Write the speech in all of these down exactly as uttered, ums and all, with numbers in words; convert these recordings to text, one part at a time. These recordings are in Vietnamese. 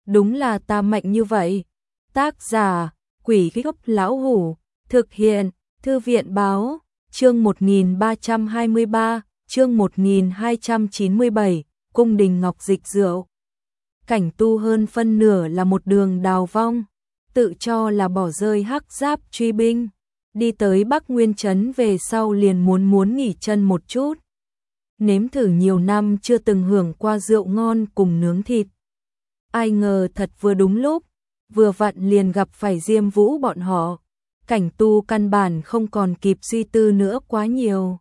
đúng là ta mạnh như vậy. Tác giả, Quỷ Gốc Lão Hủ, thực hiện, Thư viện Báo, chương một nghìn ba trăm hai mươi ba, chương một nghìn hai trăm chín mươi bảy, cung đình ngọc dịch rượu. Cảnh Tu hơn phân nửa là một đường đào vong, tự cho là bỏ rơi hắc giáp truy binh, đi tới Bắc Nguyên Trấn về sau liền muốn muốn nghỉ chân một chút. Nếm thử nhiều năm chưa từng hưởng qua rượu ngon cùng nướng thịt. Ai ngờ thật vừa đúng lúc, vừa vặn liền gặp phải Diêm Vũ bọn họ. Cảnh Tu căn bản không còn kịp suy tư nữa quá nhiều.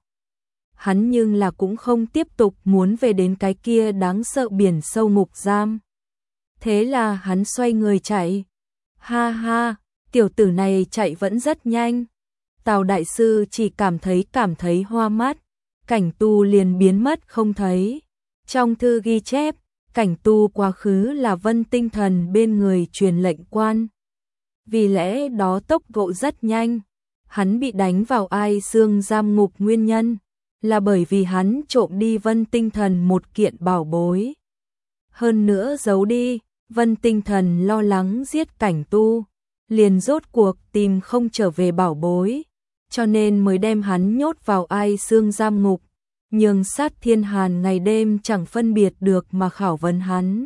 Hắn nhưng là cũng không tiếp tục muốn về đến cái kia đáng sợ biển sâu ngục giam. Thế là hắn xoay người chạy. Ha ha, tiểu tử này chạy vẫn rất nhanh. Tào đại sư chỉ cảm thấy cảm thấy hoa mắt. Cảnh Tu liền biến mất không thấy. Trong thư ghi chép, Cảnh Tu quá khứ là Vân Tinh Thần bên người truyền lệnh quan. Vì lẽ đó tốc độ rất nhanh. Hắn bị đánh vào Ai Xương giam ngục nguyên nhân là bởi vì hắn trộm đi Vân Tinh Thần một kiện bảo bối. Hơn nữa giấu đi, Vân Tinh Thần lo lắng giết Cảnh Tu, liền rốt cuộc tìm không trở về bảo bối, cho nên mới đem hắn nhốt vào Ai Xương giam ngục, nhường Sát Thiên Hàn ngày đêm chẳng phân biệt được mà khảo vấn hắn.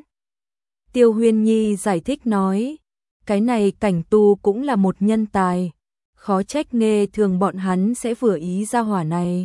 Tiêu Huyên Nhi giải thích nói, cái này Cảnh Tu cũng là một nhân tài, khó trách nghe thường bọn hắn sẽ vừa ý ra hỏa này.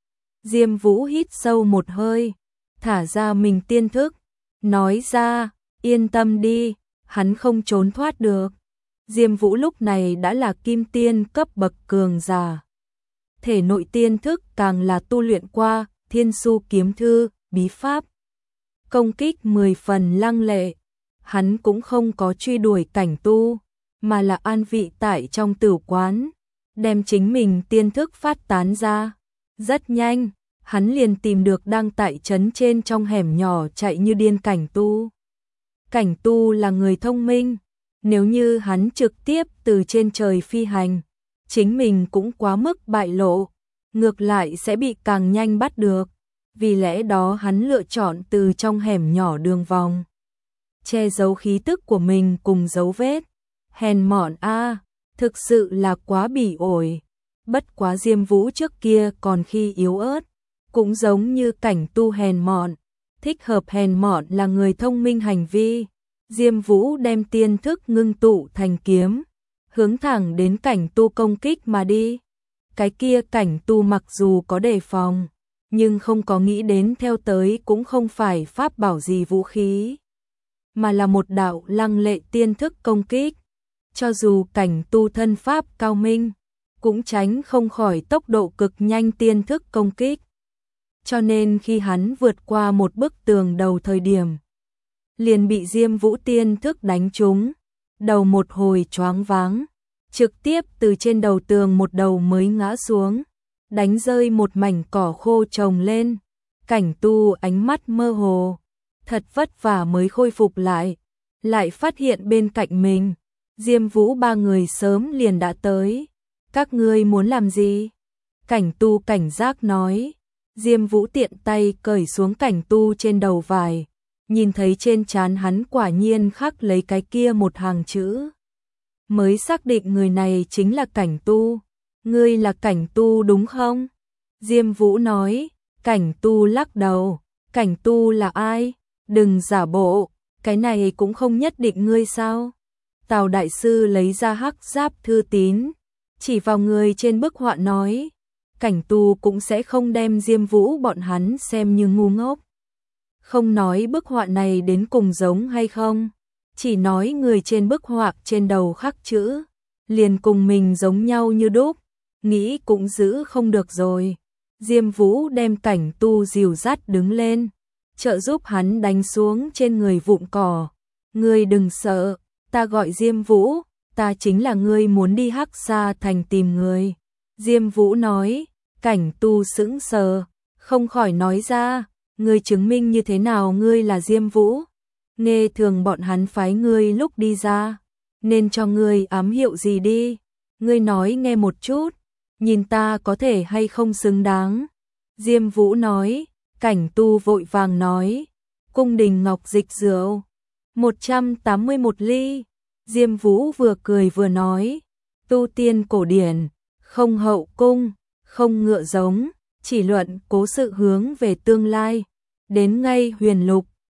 Diêm Vũ hít sâu một hơi, thả ra mình tiên thức, nói ra, yên tâm đi, hắn không trốn thoát được. Diêm Vũ lúc này đã là kim tiên cấp bậc cường giả. Thể nội tiên thức càng là tu luyện qua Thiên Su kiếm thư, bí pháp. Công kích mười phần lăng lệ. Hắn cũng không có truy đuổi Cảnh Tu, mà là an vị tại trong tử quán, đem chính mình tiên thức phát tán ra. Rất nhanh, hắn liền tìm được đang tại trấn trên trong hẻm nhỏ chạy như điên Cảnh Tu. Cảnh Tu là người thông minh, nếu như hắn trực tiếp từ trên trời phi hành, chính mình cũng quá mức bại lộ, ngược lại sẽ bị càng nhanh bắt được. Vì lẽ đó hắn lựa chọn từ trong hẻm nhỏ đường vòng, che giấu khí tức của mình cùng dấu vết. Hèn mọn a, thực sự là quá bỉ ổi. Bất quá Diêm Vũ trước kia còn khi yếu ớt, cũng giống như Cảnh Tu hèn mọn, thích hợp hèn mọn là người thông minh hành vi. Diêm Vũ đem tiên thức ngưng tụ thành kiếm, hướng thẳng đến Cảnh Tu công kích mà đi. Cái kia Cảnh Tu mặc dù có đề phòng, nhưng không có nghĩ đến theo tới cũng không phải pháp bảo gì vũ khí, mà là một đạo lăng lệ tiên thức công kích. Cho dù Cảnh Tu thân pháp cao minh, cũng tránh không khỏi tốc độ cực nhanh tiên thức công kích. Cho nên khi hắn vượt qua một bức tường đầu thời điểm, liền bị Diêm Vũ tiên thức đánh trúng, đầu một hồi choáng váng, trực tiếp từ trên đầu tường một đầu mới ngã xuống, đánh rơi một mảnh cỏ khô trồng lên. Cảnh Tu ánh mắt mơ hồ, thật vất vả mới khôi phục lại, lại phát hiện bên cạnh mình, Diêm Vũ ba người sớm liền đã tới. Các ngươi muốn làm gì? Cảnh Tu cảnh giác nói. Diêm Vũ tiện tay cởi xuống Cảnh Tu trên đầu vải, nhìn thấy trên trán hắn quả nhiên khắc lấy cái kia một hàng chữ, mới xác định người này chính là Cảnh Tu. Ngươi là Cảnh Tu đúng không? Diêm Vũ nói. Cảnh Tu lắc đầu. Cảnh Tu là ai? Đừng giả bộ, cái này cũng không nhất định ngươi sao? Tào đại sư lấy ra hắc giáp thư tín, chỉ vào người trên bức họa nói. Cảnh Tu cũng sẽ không đem Diêm Vũ bọn hắn xem như ngu ngốc. Không nói bức họa này đến cùng giống hay không, chỉ nói người trên bức họa trên đầu khắc chữ, liền cùng mình giống nhau như đúc, nghĩ cũng giữ không được rồi. Diêm Vũ đem Cảnh Tu dìu dắt đứng lên, trợ giúp hắn đánh xuống trên người vụn cỏ. Ngươi đừng sợ, ta gọi Diêm Vũ, ta chính là ngươi muốn đi Hắc Sa thành tìm người. Diêm Vũ nói. Cảnh Tu sững sờ, không khỏi nói ra, ngươi chứng minh như thế nào ngươi là Diêm Vũ? Nghe thường bọn hắn phái ngươi lúc đi ra, nên cho ngươi ám hiệu gì đi, ngươi nói nghe một chút, nhìn ta có thể hay không xứng đáng. Diêm Vũ nói. Cảnh Tu vội vàng nói, cung đình ngọc dịch rượu. một trăm tám mươi mốt ly. Diêm Vũ vừa cười vừa nói, tu tiên cổ điển, không hậu cung, không ngựa giống, chỉ luận cố sự hướng về tương lai. Đến ngay huyền lục,